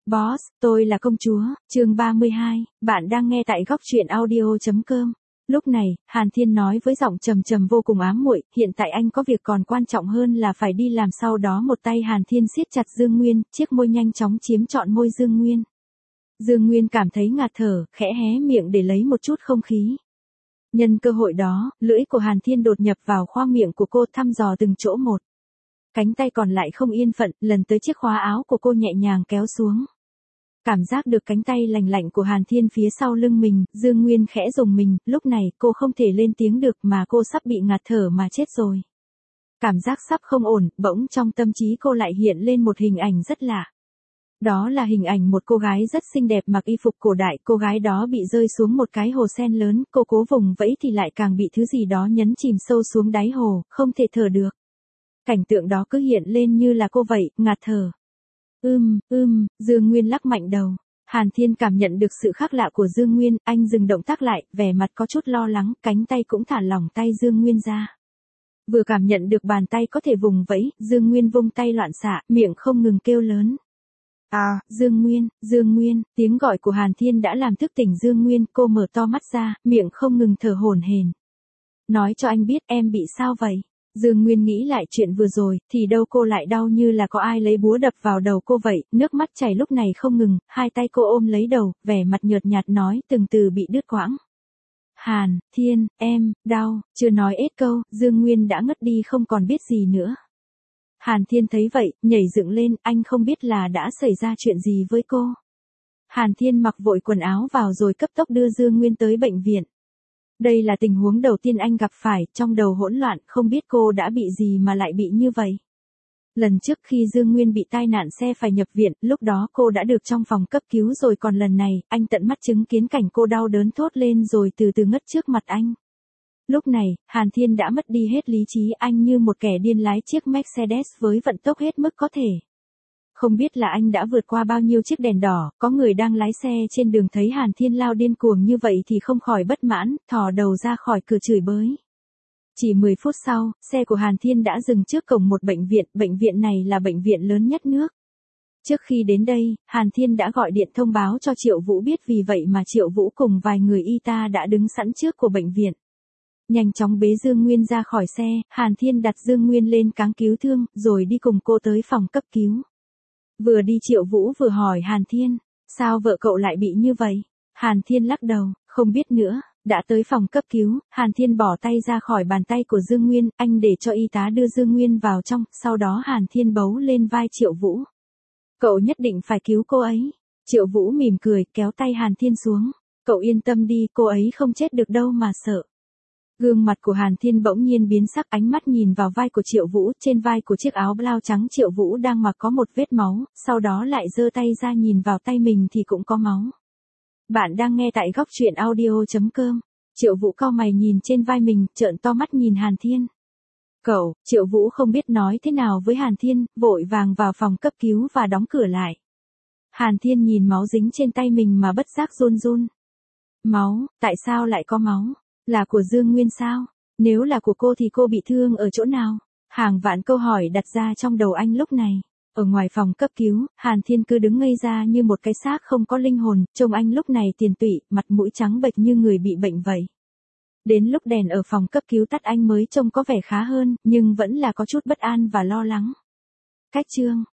Boss, tôi là công chúa, chương 32, bạn đang nghe tại góc truyện audio.com. Lúc này, Hàn Thiên nói với giọng trầm trầm vô cùng ám muội, hiện tại anh có việc còn quan trọng hơn là phải đi làm. Sau đó một tay Hàn Thiên siết chặt Dương Nguyên, chiếc môi nhanh chóng chiếm trọn môi Dương Nguyên. Dương Nguyên cảm thấy ngạt thở, khẽ hé miệng để lấy một chút không khí. Nhân cơ hội đó, lưỡi của Hàn Thiên đột nhập vào khoang miệng của cô, thăm dò từng chỗ một. Cánh tay còn lại không yên phận, lần tới chiếc khóa áo của cô nhẹ nhàng kéo xuống. Cảm giác được cánh tay lành lạnh của Hàn Thiên phía sau lưng mình, Dương Nguyên khẽ rùng mình, lúc này cô không thể lên tiếng được mà cô sắp bị ngạt thở mà chết rồi. Cảm giác sắp không ổn, bỗng trong tâm trí cô lại hiện lên một hình ảnh rất lạ. Đó là hình ảnh một cô gái rất xinh đẹp mặc y phục cổ đại, cô gái đó bị rơi xuống một cái hồ sen lớn, cô cố vùng vẫy thì lại càng bị thứ gì đó nhấn chìm sâu xuống đáy hồ, không thể thở được. Cảnh tượng đó cứ hiện lên như là cô vậy, ngạt thở. Dương Nguyên lắc mạnh đầu. Hàn Thiên cảm nhận được sự khác lạ của Dương Nguyên, anh dừng động tác lại, vẻ mặt có chút lo lắng, cánh tay cũng thả lỏng tay Dương Nguyên ra. Vừa cảm nhận được bàn tay có thể vùng vẫy, Dương Nguyên vung tay loạn xạ, miệng không ngừng kêu lớn. Dương Nguyên, tiếng gọi của Hàn Thiên đã làm thức tỉnh Dương Nguyên, cô mở to mắt ra, miệng không ngừng thở hổn hển. Nói cho anh biết em bị sao vậy? Dương Nguyên nghĩ lại chuyện vừa rồi, thì đâu cô lại đau như là có ai lấy búa đập vào đầu cô vậy, nước mắt chảy lúc này không ngừng, hai tay cô ôm lấy đầu, vẻ mặt nhợt nhạt nói từng từ bị đứt quãng. Hàn Thiên, em, đau, chưa nói hết câu, Dương Nguyên đã ngất đi không còn biết gì nữa. Hàn Thiên thấy vậy, nhảy dựng lên, anh không biết là đã xảy ra chuyện gì với cô. Hàn Thiên mặc vội quần áo vào rồi cấp tốc đưa Dương Nguyên tới bệnh viện. Đây là tình huống đầu tiên anh gặp phải, trong đầu hỗn loạn, không biết cô đã bị gì mà lại bị như vậy. Lần trước khi Dương Nguyên bị tai nạn xe phải nhập viện, lúc đó cô đã được trong phòng cấp cứu rồi, còn lần này, anh tận mắt chứng kiến cảnh cô đau đớn thốt lên rồi từ từ ngất trước mặt anh. Lúc này, Hàn Thiên đã mất đi hết lý trí, anh như một kẻ điên lái chiếc Mercedes với vận tốc hết mức có thể. Không biết là anh đã vượt qua bao nhiêu chiếc đèn đỏ, có người đang lái xe trên đường thấy Hàn Thiên lao điên cuồng như vậy thì không khỏi bất mãn, thò đầu ra khỏi cửa chửi bới. Chỉ 10 phút sau, xe của Hàn Thiên đã dừng trước cổng một bệnh viện này là bệnh viện lớn nhất nước. Trước khi đến đây, Hàn Thiên đã gọi điện thông báo cho Triệu Vũ biết, vì vậy mà Triệu Vũ cùng vài người y tá đã đứng sẵn trước của bệnh viện. Nhanh chóng bế Dương Nguyên ra khỏi xe, Hàn Thiên đặt Dương Nguyên lên cáng cứu thương, rồi đi cùng cô tới phòng cấp cứu. Vừa đi Triệu Vũ vừa hỏi Hàn Thiên, sao vợ cậu lại bị như vậy? Hàn Thiên lắc đầu, không biết nữa. Đã tới phòng cấp cứu, Hàn Thiên bỏ tay ra khỏi bàn tay của Dương Nguyên, anh để cho y tá đưa Dương Nguyên vào trong, sau đó Hàn Thiên bấu lên vai Triệu Vũ. Cậu nhất định phải cứu cô ấy. Triệu Vũ mỉm cười, kéo tay Hàn Thiên xuống. Cậu yên tâm đi, cô ấy không chết được đâu mà sợ. Gương mặt của Hàn Thiên bỗng nhiên biến sắc, ánh mắt nhìn vào vai của Triệu Vũ, trên vai của chiếc áo blau trắng Triệu Vũ đang mặc có một vết máu, sau đó lại giơ tay ra nhìn vào tay mình thì cũng có máu. Bạn đang nghe tại góc truyện audio.com. Triệu Vũ cau mày nhìn trên vai mình, trợn to mắt nhìn Hàn Thiên. Cậu, Triệu Vũ không biết nói thế nào với Hàn Thiên, vội vàng vào phòng cấp cứu và đóng cửa lại. Hàn Thiên nhìn máu dính trên tay mình mà bất giác run run. Máu, tại sao lại có máu? Là của Dương Nguyên sao? Nếu là của cô thì cô bị thương ở chỗ nào? Hàng vạn câu hỏi đặt ra trong đầu anh lúc này. Ở ngoài phòng cấp cứu, Hàn Thiên cứ đứng ngây ra như một cái xác không có linh hồn, trông anh lúc này tiền tụy, mặt mũi trắng bệch như người bị bệnh vậy. Đến lúc đèn ở phòng cấp cứu tắt anh mới trông có vẻ khá hơn, nhưng vẫn là có chút bất an và lo lắng. Cách chương